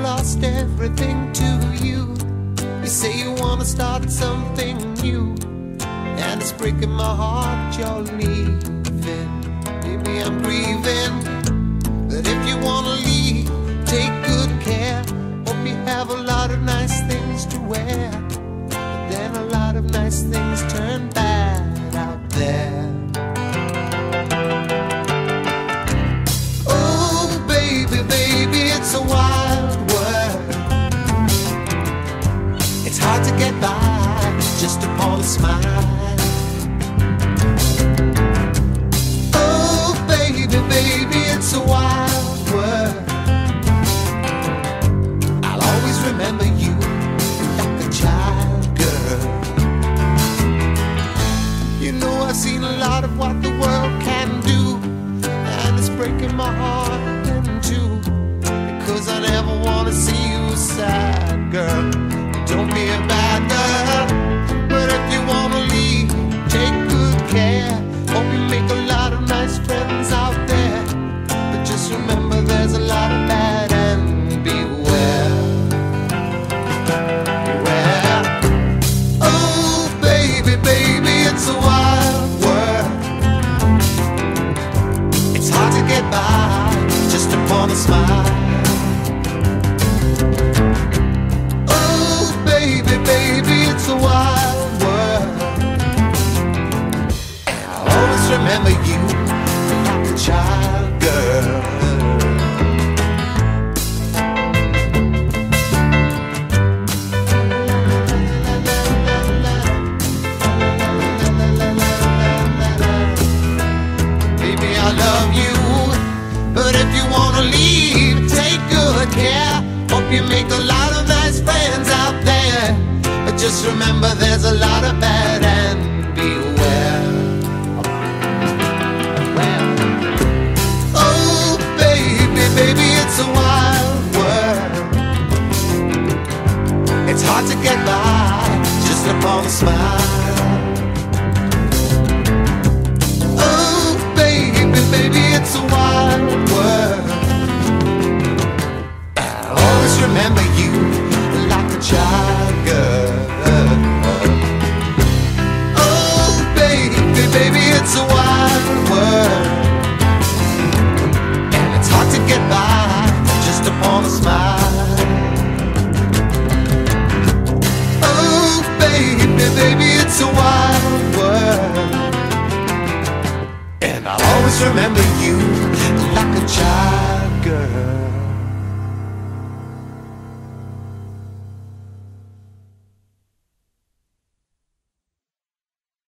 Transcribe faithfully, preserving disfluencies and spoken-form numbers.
lost everything to you. You say you wanna start something new, and it's breaking my heart you're leaving. Maybe I'm grieving, but if you wanna leave, take good care. Hope you have a lot of nice things to wear, but then a lot of nice things turn bad out there. Oh baby, baby, it's a wild world. It's hard to get by just upon a smile. Oh baby, baby, it's a wild world. I'll always remember you like a child, girl. You know I've seen a lot of what the world can do, and it's breaking my heart in two, because I never wanna see you sad, girl. Don't be a bad girl, but if you wanna leave, take good care. Hope you make a lot of nice friends out there, but just remember there's a lot of bad, and beware, beware. Oh baby, baby, it's a wild world. It's hard to get by just upon a smile. Baby, baby, it's a wild world, and I'll always remember you like a child, girl. Baby, I love you, but if you wanna leave, take good care. Hope you make a lot of nice friends out there, but just remember there's a lot of bad, and beware. Well, oh baby, baby, it's a wild world. It's hard to get by just upon a smile. Oh baby, baby, it's a wild world. I'll always remember you like a child, girl. Oh baby, baby, it's a wild world, and it's hard to get by just upon a smile. Oh baby, baby, it's a wild world, and I'll always remember you like a child, girl.